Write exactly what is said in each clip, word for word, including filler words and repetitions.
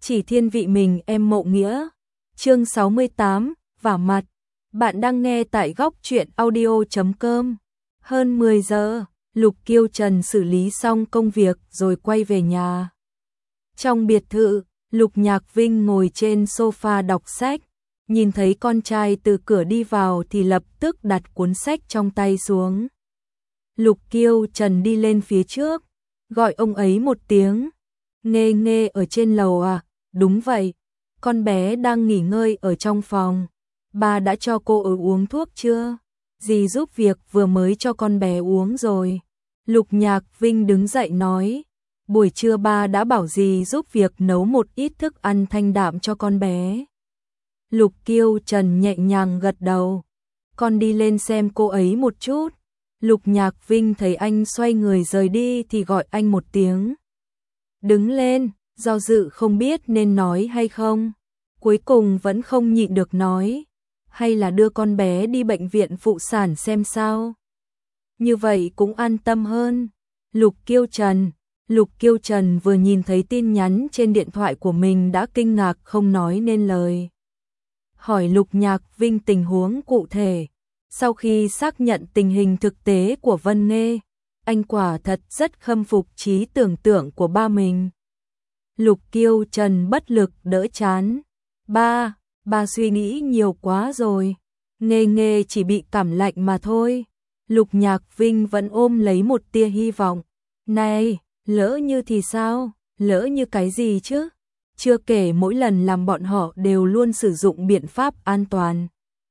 Chỉ thiên vị mình em Mộ Nghĩa. Chương sáu mươi tám, vả mặt. Bạn đang nghe tại góc truyện audio chấm com. Hơn mười giờ, Lục Kiêu Trần xử lý xong công việc rồi quay về nhà. Trong biệt thự, Lục Nhạc Vinh ngồi trên sofa đọc sách, nhìn thấy con trai từ cửa đi vào thì lập tức đặt cuốn sách trong tay xuống. Lục Kiêu Trần đi lên phía trước, gọi ông ấy một tiếng. Nghê Nghê ở trên lầu à? Đúng vậy, con bé đang nghỉ ngơi ở trong phòng. Ba đã cho cô ấy uống thuốc chưa? Dì giúp việc vừa mới cho con bé uống rồi. Lục Nhạc Vinh đứng dậy nói, buổi trưa ba đã bảo dì giúp việc nấu một ít thức ăn thanh đạm cho con bé. Lục Kiêu Trần nhẹ nhàng gật đầu, con đi lên xem cô ấy một chút. Lục Nhạc Vinh thấy anh xoay người rời đi thì gọi anh một tiếng. Đứng lên, do dự không biết nên nói hay không. Cuối cùng vẫn không nhịn được nói, hay là đưa con bé đi bệnh viện phụ sản xem sao. Như vậy cũng an tâm hơn. Lục Kiêu Trần, Lục Kiêu Trần vừa nhìn thấy tin nhắn trên điện thoại của mình đã kinh ngạc không nói nên lời. Hỏi Lục Nhạc Vinh tình huống cụ thể. Sau khi xác nhận tình hình thực tế của Vân Nghê, anh quả thật rất khâm phục trí tưởng tượng của ba mình. Lục Kiêu Trần bất lực đỡ chán. Ba, ba suy nghĩ nhiều quá rồi. Nghê Nghê chỉ bị cảm lạnh mà thôi. Lục Nhạc Vinh vẫn ôm lấy một tia hy vọng. Này, lỡ như thì sao? Lỡ như cái gì chứ? Chưa kể mỗi lần làm bọn họ đều luôn sử dụng biện pháp an toàn.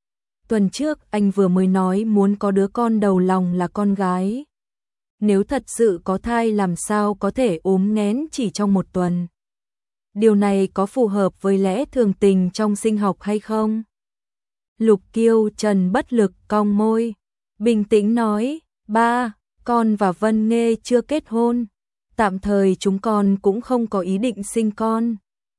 Tuần trước anh vừa mới nói muốn có đứa con đầu lòng là con gái. Nếu thật sự có thai làm sao có thể ốm nghén chỉ trong một tuần? Điều này có phù hợp với lẽ thường tình trong sinh học hay không? Lục Kiêu Trần bất lực cong môi, bình tĩnh nói, ba, con và Vân Nghê chưa kết hôn. Tạm thời chúng con cũng không có ý định sinh con.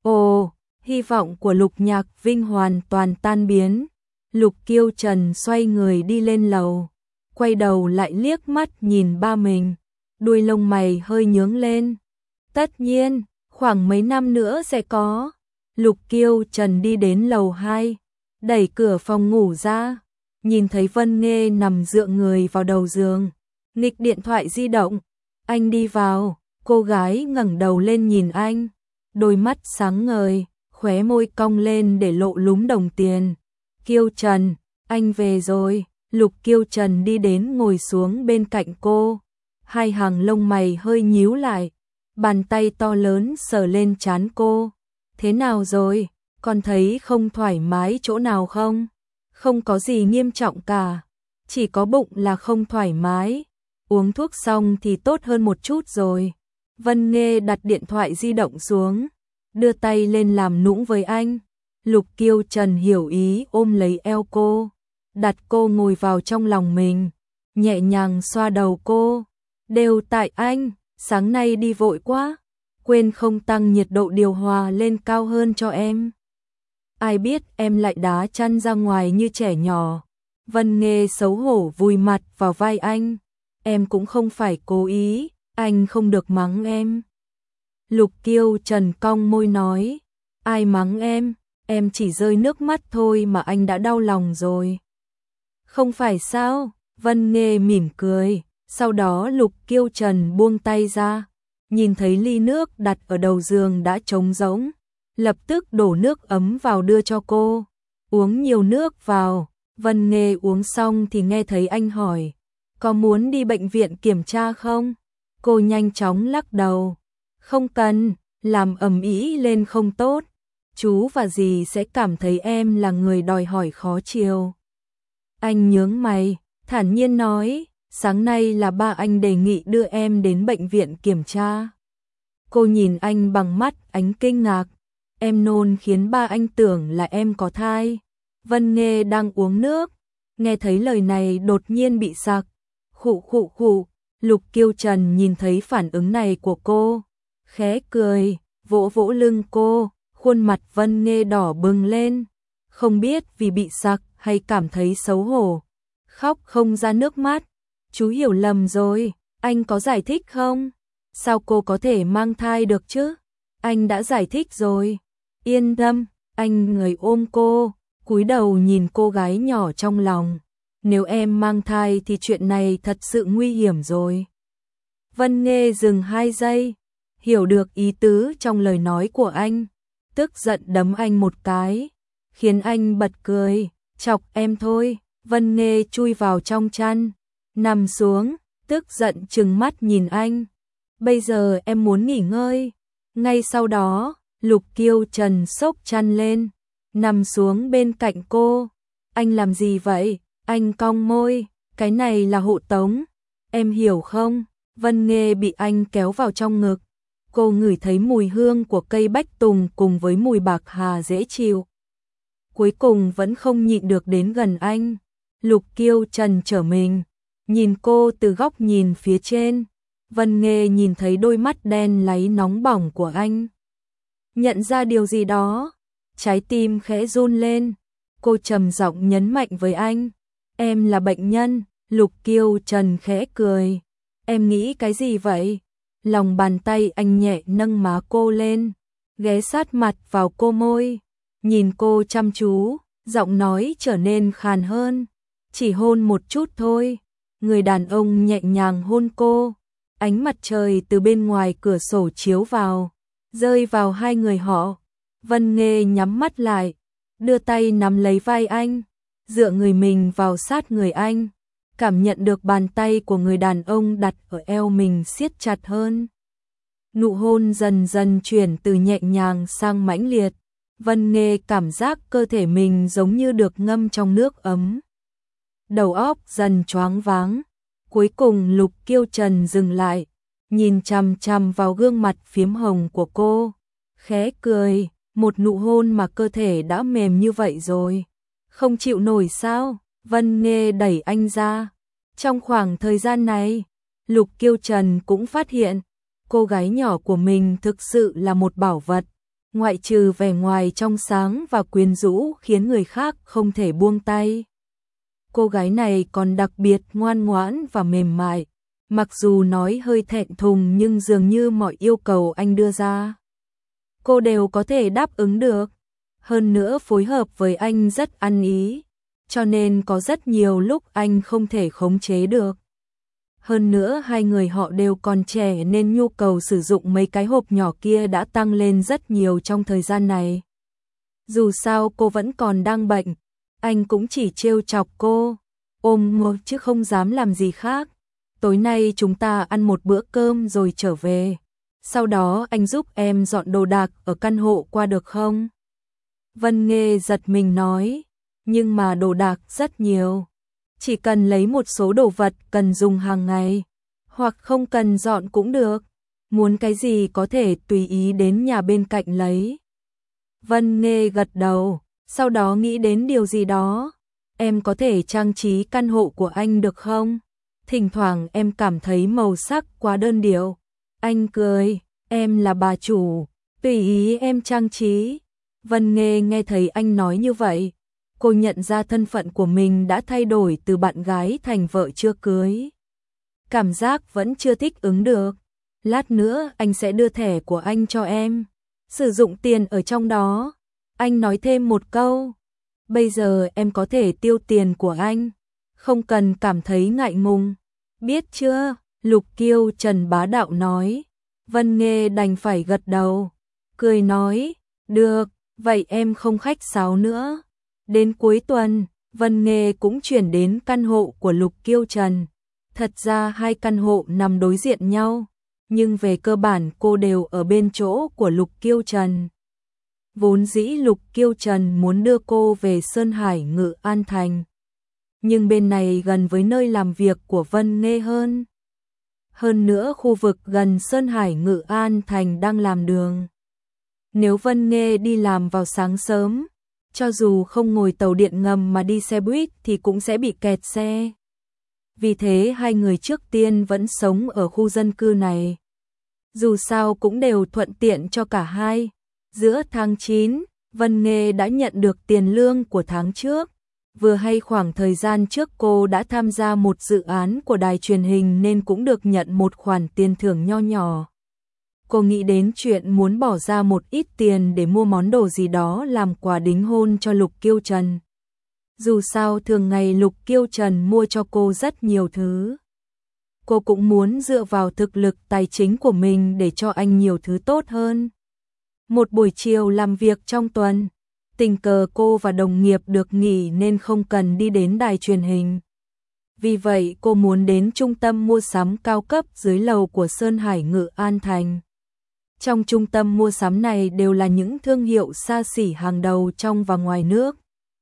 Ồ, hy vọng của Lục Nhạc Vinh hoàn toàn tan biến. Lục Kiêu Trần xoay người đi lên lầu, quay đầu lại liếc mắt nhìn ba mình, đuôi lông mày hơi nhướng lên. Tất nhiên, khoảng mấy năm nữa sẽ có. Lục Kiêu Trần đi đến lầu hai, đẩy cửa phòng ngủ ra, nhìn thấy Vân Nghê nằm dựa người vào đầu giường, nghịch điện thoại di động. Anh đi vào, cô gái ngẩng đầu lên nhìn anh, đôi mắt sáng ngời, khóe môi cong lên để lộ lúm đồng tiền. Kiêu Trần, anh về rồi. Lục Kiêu Trần đi đến ngồi xuống bên cạnh cô, hai hàng lông mày hơi nhíu lại, bàn tay to lớn sờ lên trán cô. Thế nào rồi, con thấy không thoải mái chỗ nào không? Không có gì nghiêm trọng cả, chỉ có bụng là không thoải mái. Uống thuốc xong thì tốt hơn một chút rồi. Vân Nghê đặt điện thoại di động xuống, đưa tay lên làm nũng với anh. Lục Kiêu Trần hiểu ý ôm lấy eo cô, đặt cô ngồi vào trong lòng mình, nhẹ nhàng xoa đầu cô. Đều tại anh, sáng nay đi vội quá, quên không tăng nhiệt độ điều hòa lên cao hơn cho em. Ai biết em lại đá chăn ra ngoài như trẻ nhỏ. Vân Nghê xấu hổ vùi mặt vào vai anh. Em cũng không phải cố ý, anh không được mắng em. Lục Kiêu Trần cong môi nói, ai mắng em? Em chỉ rơi nước mắt thôi mà anh đã đau lòng rồi. Không phải sao? Vân Nghê mỉm cười. Sau đó Lục Kiêu Trần buông tay ra, nhìn thấy ly nước đặt ở đầu giường đã trống rỗng, lập tức đổ nước ấm vào đưa cho cô. Uống nhiều nước vào. Vân Nghê uống xong thì nghe thấy anh hỏi, có muốn đi bệnh viện kiểm tra không? Cô nhanh chóng lắc đầu. Không cần, làm ầm ĩ lên không tốt. Chú và dì sẽ cảm thấy em là người đòi hỏi khó chiều. Anh nhướng mày, thản nhiên nói, sáng nay là ba anh đề nghị đưa em đến bệnh viện kiểm tra. Cô nhìn anh bằng mắt ánh kinh ngạc. Em nôn khiến ba anh tưởng là em có thai. Vân Nghê đang uống nước, nghe thấy lời này đột nhiên bị sặc. Khụ khụ khụ. Lục Kiêu Trần nhìn thấy phản ứng này của cô, khẽ cười, vỗ vỗ lưng cô. Khuôn mặt Vân Nghê đỏ bừng lên, không biết vì bị sặc hay cảm thấy xấu hổ, khóc không ra nước mắt. Chú hiểu lầm rồi, anh có giải thích không? Sao cô có thể mang thai được chứ? Anh đã giải thích rồi. Yên tâm, anh người ôm cô, cúi đầu nhìn cô gái nhỏ trong lòng. Nếu em mang thai thì chuyện này thật sự nguy hiểm rồi. Vân Nghê dừng hai giây, hiểu được ý tứ trong lời nói của anh, tức giận đấm anh một cái, khiến anh bật cười, chọc em thôi. Vân Nghê chui vào trong chăn, nằm xuống, tức giận trừng mắt nhìn anh. Bây giờ em muốn nghỉ ngơi. Ngay sau đó, Lục Kiêu Trần xốc chăn lên, nằm xuống bên cạnh cô. Anh làm gì vậy? Anh cong môi, cái này là hộ tống, em hiểu không? Vân Nghê bị anh kéo vào trong ngực. Cô ngửi thấy mùi hương của cây bách tùng cùng với mùi bạc hà dễ chịu. Cuối cùng vẫn không nhịn được đến gần anh. Lục Kiêu Trần trở mình, nhìn cô từ góc nhìn phía trên. Vân Nghê nhìn thấy đôi mắt đen láy nóng bỏng của anh. Nhận ra điều gì đó, trái tim khẽ run lên. Cô trầm giọng nhấn mạnh với anh, em là bệnh nhân. Lục Kiêu Trần khẽ cười, em nghĩ cái gì vậy? Lòng bàn tay anh nhẹ nâng má cô lên, ghé sát mặt vào cô môi, nhìn cô chăm chú, giọng nói trở nên khàn hơn. Chỉ hôn một chút thôi. Người đàn ông nhẹ nhàng hôn cô. Ánh mặt trời từ bên ngoài cửa sổ chiếu vào, rơi vào hai người họ. Vân Nghê nhắm mắt lại, đưa tay nắm lấy vai anh, dựa người mình vào sát người anh, cảm nhận được bàn tay của người đàn ông đặt ở eo mình siết chặt hơn. Nụ hôn dần dần chuyển từ nhẹ nhàng sang mãnh liệt. Vân Nghê cảm giác cơ thể mình giống như được ngâm trong nước ấm. Đầu óc dần choáng váng. Cuối cùng Lục Kiêu Trần dừng lại, nhìn chằm chằm vào gương mặt phiếm hồng của cô, khẽ cười, một nụ hôn mà cơ thể đã mềm như vậy rồi. Không chịu nổi sao? Vân Nghê đẩy anh ra. Trong khoảng thời gian này, Lục Kiêu Trần cũng phát hiện, cô gái nhỏ của mình thực sự là một bảo vật, ngoại trừ vẻ ngoài trong sáng và quyến rũ khiến người khác không thể buông tay. Cô gái này còn đặc biệt ngoan ngoãn và mềm mại, mặc dù nói hơi thẹn thùng nhưng dường như mọi yêu cầu anh đưa ra, cô đều có thể đáp ứng được. Hơn nữa phối hợp với anh rất ăn ý, cho nên có rất nhiều lúc anh không thể khống chế được. Hơn nữa hai người họ đều còn trẻ nên nhu cầu sử dụng mấy cái hộp nhỏ kia đã tăng lên rất nhiều trong thời gian này. Dù sao cô vẫn còn đang bệnh, anh cũng chỉ trêu chọc cô, ôm một chứ không dám làm gì khác. Tối nay chúng ta ăn một bữa cơm rồi trở về. Sau đó anh giúp em dọn đồ đạc ở căn hộ qua được không? Vân Nghê giật mình nói, nhưng mà đồ đạc rất nhiều. Chỉ cần lấy một số đồ vật cần dùng hàng ngày, hoặc không cần dọn cũng được. Muốn cái gì có thể tùy ý đến nhà bên cạnh lấy. Vân Nghê gật đầu, sau đó nghĩ đến điều gì đó. Em có thể trang trí căn hộ của anh được không? Thỉnh thoảng em cảm thấy màu sắc quá đơn điệu. Anh cười, em là bà chủ, tùy ý em trang trí. Vân Nghê nghe thấy anh nói như vậy, cô nhận ra thân phận của mình đã thay đổi từ bạn gái thành vợ chưa cưới. Cảm giác vẫn chưa thích ứng được. Lát nữa anh sẽ đưa thẻ của anh cho em, sử dụng tiền ở trong đó. Anh nói thêm một câu, bây giờ em có thể tiêu tiền của anh, không cần cảm thấy ngại ngùng. Biết chưa? Lục Kiêu Trần bá đạo nói. Vân Nghê đành phải gật đầu, cười nói, được, vậy em không khách sáo nữa. Đến cuối tuần, Vân Nghê cũng chuyển đến căn hộ của Lục Kiêu Trần. Thật ra hai căn hộ nằm đối diện nhau, nhưng về cơ bản cô đều ở bên chỗ của Lục Kiêu Trần. Vốn dĩ Lục Kiêu Trần muốn đưa cô về Sơn Hải Ngự An Thành, nhưng bên này gần với nơi làm việc của Vân Nghê hơn. Hơn nữa khu vực gần Sơn Hải Ngự An Thành đang làm đường. Nếu Vân Nghê đi làm vào sáng sớm, cho dù không ngồi tàu điện ngầm mà đi xe buýt thì cũng sẽ bị kẹt xe. Vì thế hai người trước tiên vẫn sống ở khu dân cư này. Dù sao cũng đều thuận tiện cho cả hai. Giữa tháng chín, Vân Nghê đã nhận được tiền lương của tháng trước. Vừa hay khoảng thời gian trước cô đã tham gia một dự án của đài truyền hình nên cũng được nhận một khoản tiền thưởng nho nhỏ. Cô nghĩ đến chuyện muốn bỏ ra một ít tiền để mua món đồ gì đó làm quà đính hôn cho Lục Kiêu Trần. Dù sao thường ngày Lục Kiêu Trần mua cho cô rất nhiều thứ. Cô cũng muốn dựa vào thực lực tài chính của mình để cho anh nhiều thứ tốt hơn. Một buổi chiều làm việc trong tuần, tình cờ cô và đồng nghiệp được nghỉ nên không cần đi đến đài truyền hình. Vì vậy cô muốn đến trung tâm mua sắm cao cấp dưới lầu của Sơn Hải Ngự An Thành. Trong trung tâm mua sắm này đều là những thương hiệu xa xỉ hàng đầu trong và ngoài nước.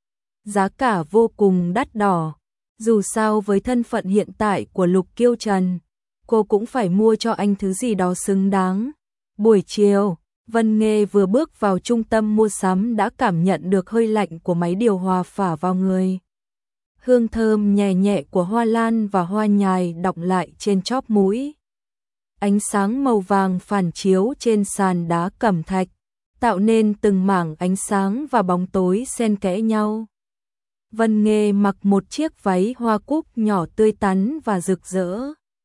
Giá cả vô cùng đắt đỏ. Dù sao với thân phận hiện tại của Lục Kiêu Trần, cô cũng phải mua cho anh thứ gì đó xứng đáng. Buổi chiều, Vân Nghê vừa bước vào trung tâm mua sắm đã cảm nhận được hơi lạnh của máy điều hòa phả vào người. Hương thơm nhẹ nhẹ của hoa lan và hoa nhài đọng lại trên chóp mũi. Ánh sáng màu vàng phản chiếu trên sàn đá cẩm thạch, tạo nên từng mảng ánh sáng và bóng tối xen kẽ nhau. Vân Nghê mặc một chiếc váy hoa cúc nhỏ tươi tắn và rực rỡ.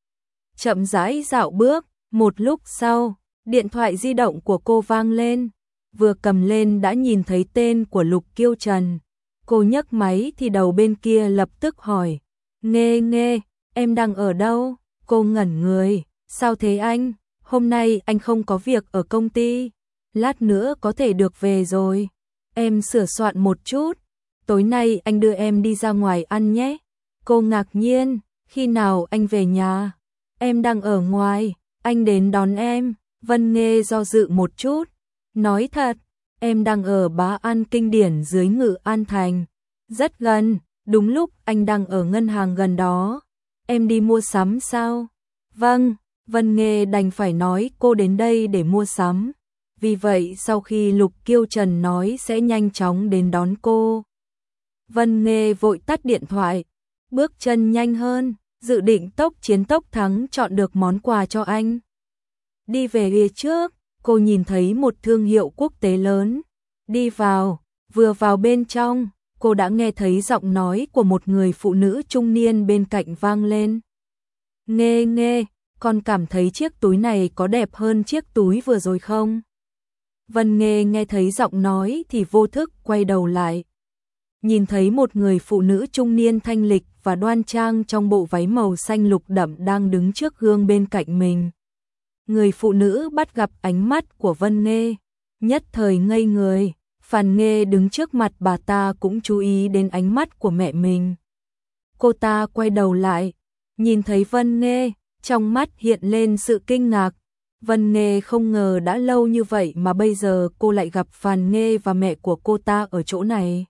Chậm rãi dạo bước, một lúc sau, điện thoại di động của cô vang lên. Vừa cầm lên đã nhìn thấy tên của Lục Kiêu Trần. Cô nhấc máy thì đầu bên kia lập tức hỏi. Nghê Nghê, em đang ở đâu? Cô ngẩn người. Sao thế anh? Hôm nay anh không có việc ở công ty. Lát nữa có thể được về rồi. Em sửa soạn một chút. Tối nay anh đưa em đi ra ngoài ăn nhé. Cô ngạc nhiên. Khi nào anh về nhà? Em đang ở ngoài. Anh đến đón em. Vân Nghê do dự một chút. Nói thật, em đang ở Bá An Kinh Điển dưới Ngự An Thành. Rất gần, đúng lúc anh đang ở ngân hàng gần đó. Em đi mua sắm sao? Vâng, Vân Nghê đành phải nói cô đến đây để mua sắm. Vì vậy sau khi Lục Kiêu Trần nói sẽ nhanh chóng đến đón cô, Vân Nghê vội tắt điện thoại, bước chân nhanh hơn, dự định tốc chiến tốc thắng chọn được món quà cho anh. Đi về phía trước, cô nhìn thấy một thương hiệu quốc tế lớn. Đi vào, vừa vào bên trong, cô đã nghe thấy giọng nói của một người phụ nữ trung niên bên cạnh vang lên. Nghê Nghê, con cảm thấy chiếc túi này có đẹp hơn chiếc túi vừa rồi không? Vân Nghê nghe thấy giọng nói thì vô thức quay đầu lại. Nhìn thấy một người phụ nữ trung niên thanh lịch và đoan trang trong bộ váy màu xanh lục đậm đang đứng trước gương bên cạnh mình. Người phụ nữ bắt gặp ánh mắt của Vân Nghê, nhất thời ngây người. Phàn Nghê đứng trước mặt bà ta cũng chú ý đến ánh mắt của mẹ mình. Cô ta quay đầu lại, nhìn thấy Vân Nghê, trong mắt hiện lên sự kinh ngạc. Vân Nghê không ngờ đã lâu như vậy mà bây giờ cô lại gặp Phàn Nghê và mẹ của cô ta ở chỗ này.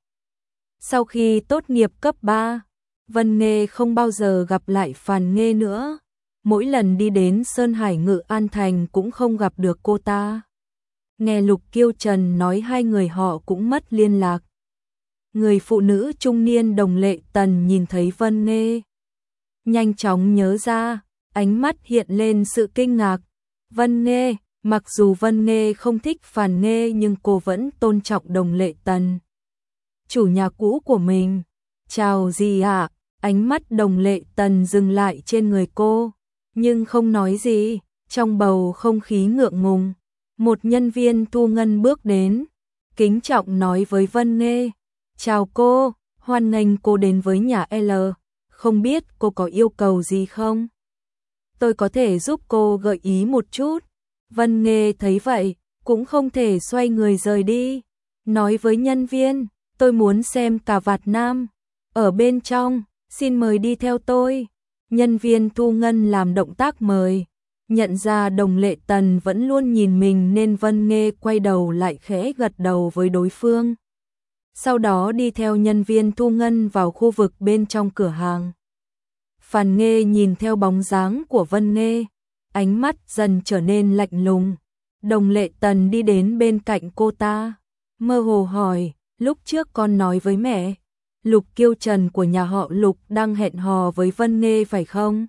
Sau khi tốt nghiệp cấp ba, Vân Nghê không bao giờ gặp lại Phàn Nghê nữa. Mỗi lần đi đến Sơn Hải Ngự An Thành cũng không gặp được cô ta. Nghe Lục Kiêu Trần nói hai người họ cũng mất liên lạc. Người phụ nữ trung niên Đồng Lệ Tần nhìn thấy Vân Nghê, nhanh chóng nhớ ra, ánh mắt hiện lên sự kinh ngạc. Vân Nghê, mặc dù Vân Nghê không thích Phàn Nghê nhưng cô vẫn tôn trọng Đồng Lệ Tần, chủ nhà cũ của mình. Chào gì ạ? À? Ánh mắt Đồng Lệ Tần dừng lại trên người cô, nhưng không nói gì. Trong bầu không khí ngượng ngùng, một nhân viên thu ngân bước đến, kính trọng nói với Vân Nghê. Chào cô, hoan nghênh cô đến với nhà L. Không biết cô có yêu cầu gì không? Tôi có thể giúp cô gợi ý một chút. Vân Nghê thấy vậy, cũng không thể xoay người rời đi. Nói với nhân viên, tôi muốn xem cà vạt nam. Ở bên trong, xin mời đi theo tôi. Nhân viên thu ngân làm động tác mời. Nhận ra Đồng Lệ Tần vẫn luôn nhìn mình nên Vân Nghê quay đầu lại khẽ gật đầu với đối phương. Sau đó đi theo nhân viên thu ngân vào khu vực bên trong cửa hàng. Phàn Nghê nhìn theo bóng dáng của Vân Nghê, ánh mắt dần trở nên lạnh lùng. Đồng Lệ Tần đi đến bên cạnh cô ta, mơ hồ hỏi, lúc trước con nói với mẹ, Lục Kiêu Trần của nhà họ Lục đang hẹn hò với Vân Nghê phải không?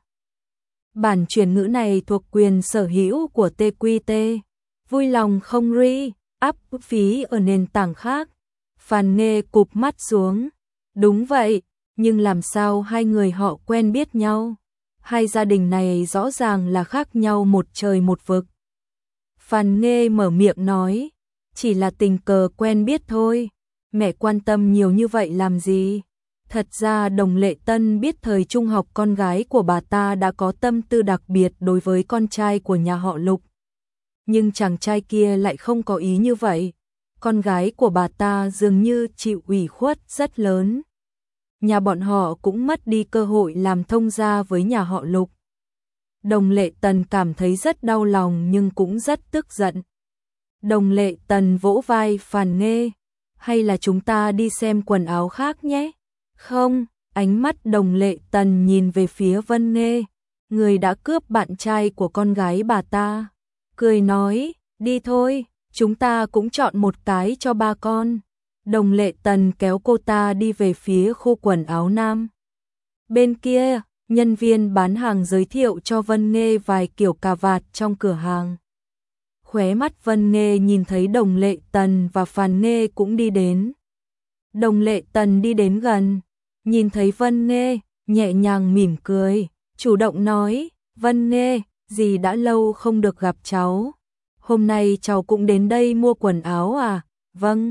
Bản chuyển ngữ này thuộc quyền sở hữu của tê quy tê. Vui lòng không re-up phí ở nền tảng khác. Phàn Nghê cụp mắt xuống. Đúng vậy, nhưng làm sao hai người họ quen biết nhau? Hai gia đình này rõ ràng là khác nhau một trời một vực. Phan Nghê mở miệng nói, chỉ là tình cờ quen biết thôi, mẹ quan tâm nhiều như vậy làm gì? Thật ra Đồng Lệ Tân biết thời trung học con gái của bà ta đã có tâm tư đặc biệt đối với con trai của nhà họ Lục. Nhưng chàng trai kia lại không có ý như vậy. Con gái của bà ta dường như chịu ủy khuất rất lớn. Nhà bọn họ cũng mất đi cơ hội làm thông gia với nhà họ Lục. Đồng Lệ Tần cảm thấy rất đau lòng nhưng cũng rất tức giận. Đồng Lệ Tần vỗ vai Phan Nghê, hay là chúng ta đi xem quần áo khác nhé? Không, ánh mắt Đồng Lệ Tần nhìn về phía Vân Nghê, người đã cướp bạn trai của con gái bà ta. Cười nói, đi thôi, chúng ta cũng chọn một cái cho ba con. Đồng Lệ Tần kéo cô ta đi về phía khu quần áo nam. Bên kia, nhân viên bán hàng giới thiệu cho Vân Nghê vài kiểu cà vạt trong cửa hàng. Khóe mắt Vân Nghê nhìn thấy Đồng Lệ Tần và Phan Nghê cũng đi đến. Đồng Lệ Tần đi đến gần, nhìn thấy Vân Nghê, nhẹ nhàng mỉm cười, chủ động nói, Vân Nghê, dì đã lâu không được gặp cháu. Hôm nay cháu cũng đến đây mua quần áo à? Vâng.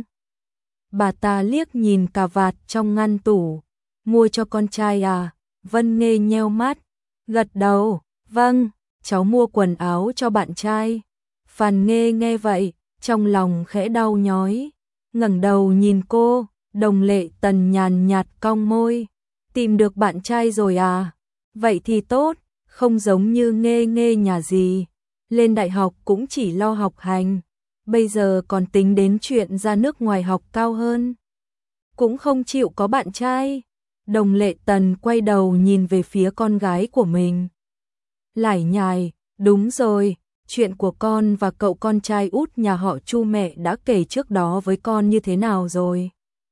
Bà ta liếc nhìn cà vạt trong ngăn tủ, mua cho con trai à? Vân Nghê nheo mắt, gật đầu, vâng, cháu mua quần áo cho bạn trai. Phan Nghê nghe vậy, trong lòng khẽ đau nhói, ngẩng đầu nhìn cô. Đồng Lệ Tần nhàn nhạt cong môi, tìm được bạn trai rồi à? Vậy thì tốt, không giống như Nghê Nghê nhà gì, lên đại học cũng chỉ lo học hành, bây giờ còn tính đến chuyện ra nước ngoài học cao hơn. Cũng không chịu có bạn trai. Đồng Lệ Tần quay đầu nhìn về phía con gái của mình. Lải nhải, đúng rồi, chuyện của con và cậu con trai út nhà họ Chu mẹ đã kể trước đó với con như thế nào rồi?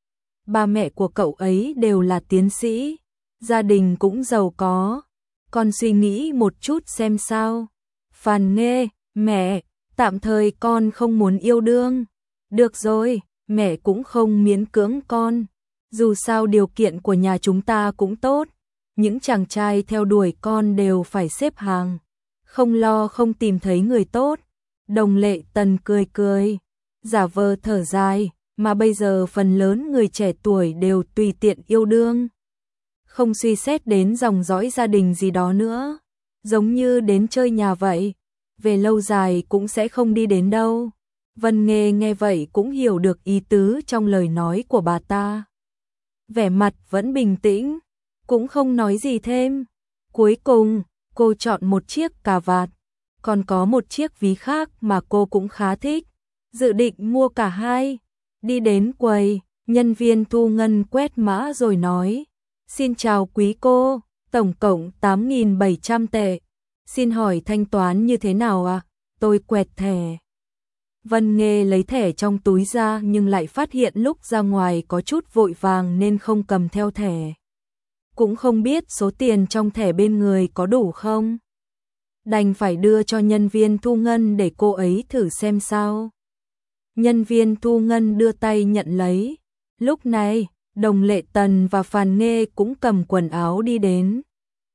Ba mẹ của cậu ấy đều là tiến sĩ, gia đình cũng giàu có. Con suy nghĩ một chút xem sao. Phan Nghê, mẹ, tạm thời con không muốn yêu đương. Được rồi, mẹ cũng không miễn cưỡng con. Dù sao điều kiện của nhà chúng ta cũng tốt. Những chàng trai theo đuổi con đều phải xếp hàng. Không lo không tìm thấy người tốt. Đồng Lệ Tần cười cười, giả vờ thở dài. Mà bây giờ phần lớn người trẻ tuổi đều tùy tiện yêu đương, không suy xét đến dòng dõi gia đình gì đó nữa, giống như đến chơi nhà vậy, về lâu dài cũng sẽ không đi đến đâu. Vân Nghê nghe vậy cũng hiểu được ý tứ trong lời nói của bà ta. Vẻ mặt vẫn bình tĩnh, cũng không nói gì thêm. Cuối cùng, cô chọn một chiếc cà vạt, còn có một chiếc ví khác mà cô cũng khá thích, dự định mua cả hai. Đi đến quầy, nhân viên thu ngân quét mã rồi nói, xin chào quý cô, tổng cộng tám nghìn bảy trăm tệ. Xin hỏi thanh toán như thế nào ạ? À? Tôi quẹt thẻ. Vân Nghê lấy thẻ trong túi ra nhưng lại phát hiện lúc ra ngoài có chút vội vàng nên không cầm theo thẻ. Cũng không biết số tiền trong thẻ bên người có đủ không? Đành phải đưa cho nhân viên thu ngân để cô ấy thử xem sao. Nhân viên thu ngân đưa tay nhận lấy. Lúc này, Đồng Lệ Tần và Phan Nghê cũng cầm quần áo đi đến.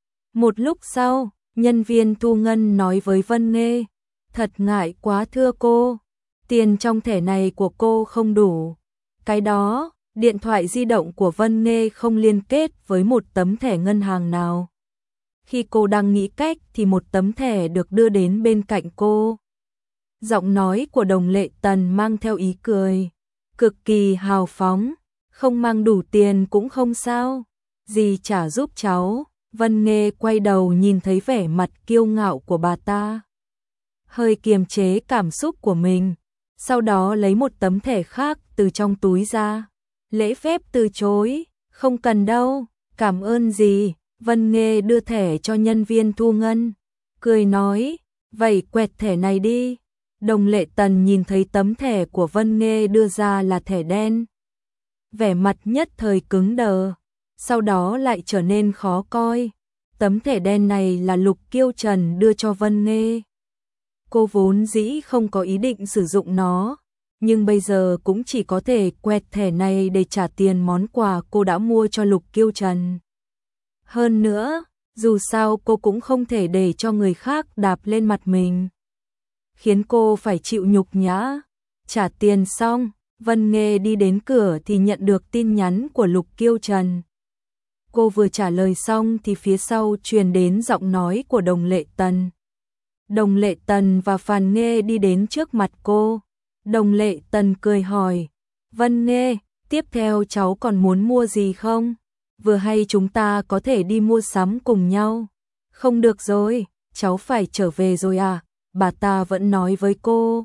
Một lúc sau, nhân viên thu ngân nói với Vân Nghê, thật ngại quá thưa cô, tiền trong thẻ này của cô không đủ. Cái đó, điện thoại di động của Vân Nghê không liên kết với một tấm thẻ ngân hàng nào. Khi cô đang nghĩ cách thì một tấm thẻ được đưa đến bên cạnh cô. Giọng nói của Đồng Lệ Tần mang theo ý cười, cực kỳ hào phóng, không mang đủ tiền cũng không sao, dì trả giúp cháu. Vân Nghê quay đầu nhìn thấy vẻ mặt kiêu ngạo của bà ta, hơi kiềm chế cảm xúc của mình, sau đó lấy một tấm thẻ khác từ trong túi ra, lễ phép từ chối, không cần đâu, cảm ơn dì. Vân Nghê đưa thẻ cho nhân viên thu ngân, cười nói, vậy quẹt thẻ này đi. Đồng Lệ Tần nhìn thấy tấm thẻ của Vân Nghê đưa ra là thẻ đen. Vẻ mặt nhất thời cứng đờ, sau đó lại trở nên khó coi. Tấm thẻ đen này là Lục Kiêu Trần đưa cho Vân Nghê. Cô vốn dĩ không có ý định sử dụng nó, nhưng bây giờ cũng chỉ có thể quẹt thẻ này để trả tiền món quà cô đã mua cho Lục Kiêu Trần. Hơn nữa, dù sao cô cũng không thể để cho người khác đạp lên mặt mình. khiến cô phải chịu nhục nhã. Trả tiền xong, Vân Nghê đi đến cửa thì nhận được tin nhắn của Lục Kiêu Trần. Cô vừa trả lời xong thì phía sau truyền đến giọng nói của Đồng Lệ Tần. Đồng Lệ Tần và Phàn Nghê đi đến trước mặt cô. Đồng Lệ Tần cười hỏi, Vân Nghê, tiếp theo cháu còn muốn mua gì không? Vừa hay chúng ta có thể đi mua sắm cùng nhau. Không được rồi, cháu phải trở về rồi à? Bà ta vẫn nói với cô.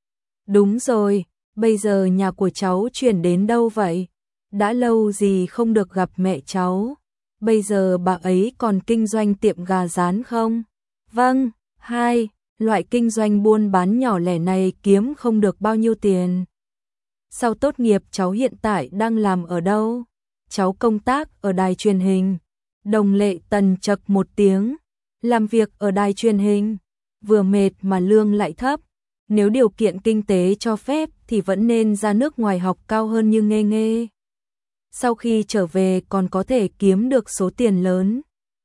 Đúng rồi, bây giờ nhà của cháu chuyển đến đâu vậy? Đã lâu gì không được gặp mẹ cháu. Bây giờ bà ấy còn kinh doanh tiệm gà rán không? Vâng, hai, loại kinh doanh buôn bán nhỏ lẻ này kiếm không được bao nhiêu tiền. Sau tốt nghiệp cháu hiện tại đang làm ở đâu? Cháu công tác ở đài truyền hình. Đồng Lệ Tần chậc một tiếng, làm việc ở đài truyền hình, vừa mệt mà lương lại thấp. Nếu điều kiện kinh tế cho phép thì vẫn nên ra nước ngoài học cao hơn như Nghê Nghê. Sau khi trở về còn có thể kiếm được số tiền lớn.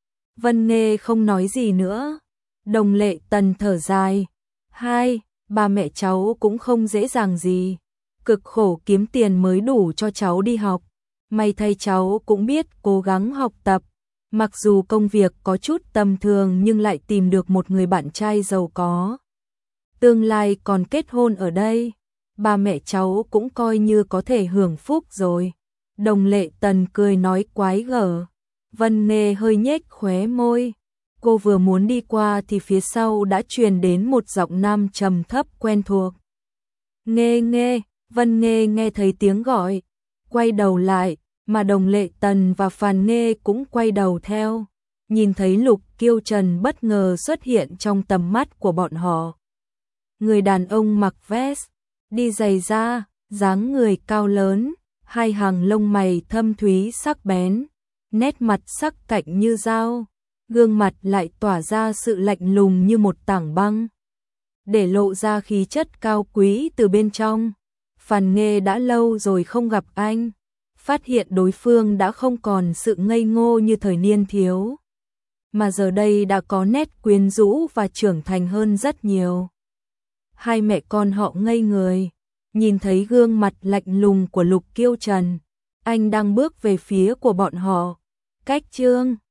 Vân Nghê không nói gì nữa. Đồng Lệ Tần thở dài. Hai, ba mẹ cháu cũng không dễ dàng gì. Cực khổ kiếm tiền mới đủ cho cháu đi học. May thay cháu cũng biết cố gắng học tập. Mặc dù công việc có chút tầm thường nhưng lại tìm được một người bạn trai giàu có. Tương lai còn kết hôn ở đây. Ba mẹ cháu cũng coi như có thể hưởng phúc rồi. Đồng Lệ Tần cười nói quái gở. Vân Nghê hơi nhếch khóe môi. Cô vừa muốn đi qua thì phía sau đã truyền đến một giọng nam trầm thấp quen thuộc. Nghê Nghê, Vân Nghê nghe thấy tiếng gọi, quay đầu lại, mà Đồng Lệ Tần và Phàn Nghê cũng quay đầu theo, nhìn thấy Lục Kiêu Trần bất ngờ xuất hiện trong tầm mắt của bọn họ. Người đàn ông mặc vest, đi giày da, dáng người cao lớn, hai hàng lông mày thâm thúy sắc bén, nét mặt sắc cạnh như dao, gương mặt lại tỏa ra sự lạnh lùng như một tảng băng, để lộ ra khí chất cao quý từ bên trong. Phàn Nghê đã lâu rồi không gặp anh, phát hiện đối phương đã không còn sự ngây ngô như thời niên thiếu, mà giờ đây đã có nét quyến rũ và trưởng thành hơn rất nhiều. Hai mẹ con họ ngây người, nhìn thấy gương mặt lạnh lùng của Lục Kiêu Trần, anh đang bước về phía của bọn họ. Cách chương